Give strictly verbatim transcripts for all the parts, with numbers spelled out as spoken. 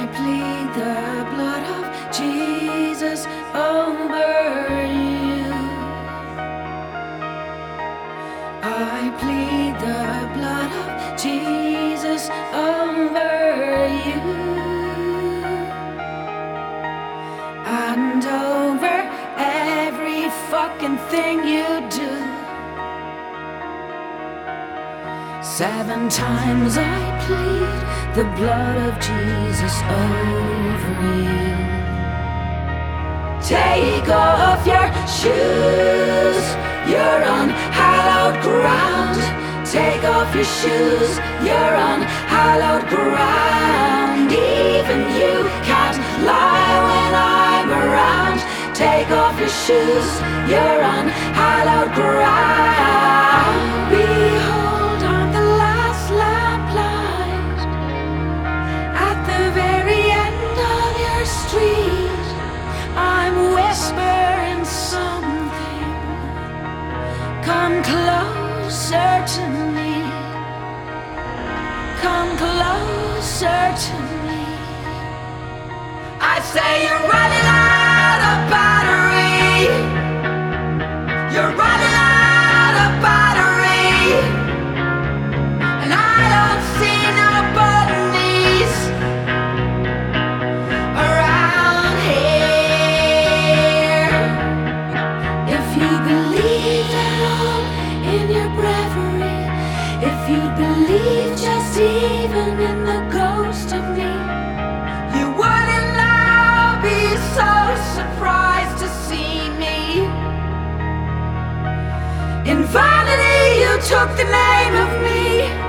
plead the blood of Jesus over you. I plead the blood of Jesus over you and over every fucking thing you do. Seven times I plead the blood of Jesus over you. Take off your shoes, you're on hallowed ground. Take off your shoes, you're on hallowed ground. Even you can't lie when I'm around. Take off your shoes, you're on hallowed ground. Behold, I'm the last lamplight at the very end of your street. I'm whispering something. Come closer to me. Come closer to me. I say you're running out of battery. You're running out of battery. And I don't see no bunnies around here. If you believed at all in your bravery, if you believe just even in the ghost of me, you wouldn't now be so surprised to see me. In vanity you took the name of me.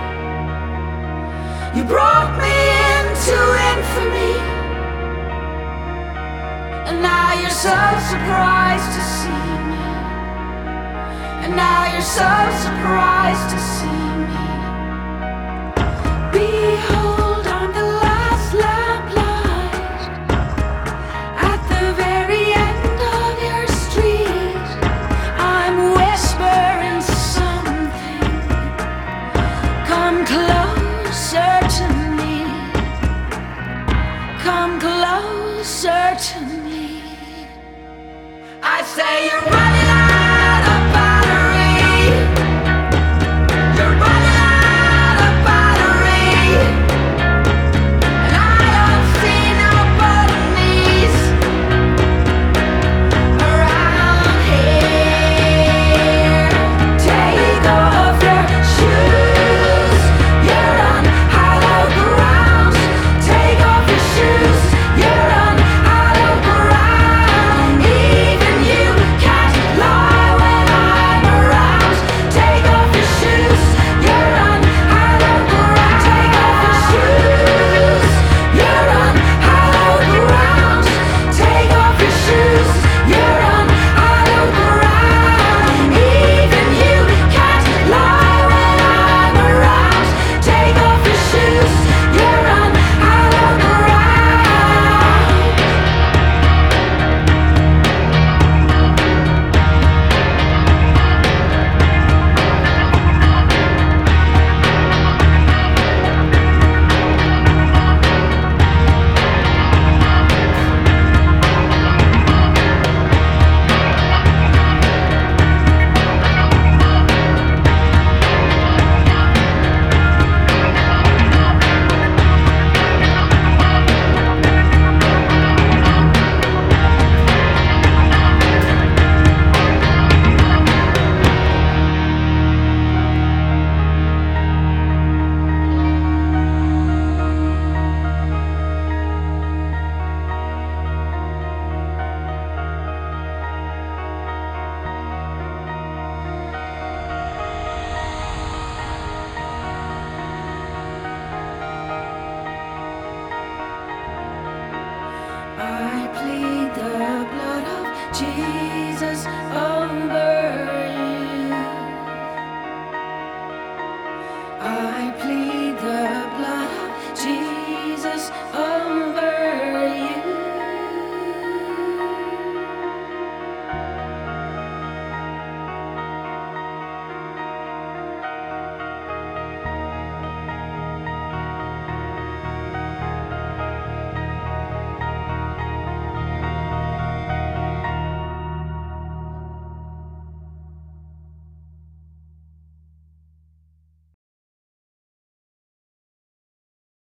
You brought me into infamy. And now you're so surprised to see me. And now you're so surprised to see me. Behold, I'm the last lamplight at the very end of your street. I'm whispering something. Come closer to me. Come closer to me. I say you're running out of battery. You're running out of battery. And I don't see no bunnies around here. Take off your shoes, you're on hallowed ground. Take off your shoes, you're on hallowed ground. Even you can't lie when I'm around. Take off your shoes, you're on hallowed ground. Take off your shoes, you're on hallowed ground. Take off your shoes, you're on hallowed ground. Even you can't lie when I'm around. Take off your shoes, you're on hallowed ground. I plead the blood of Jesus.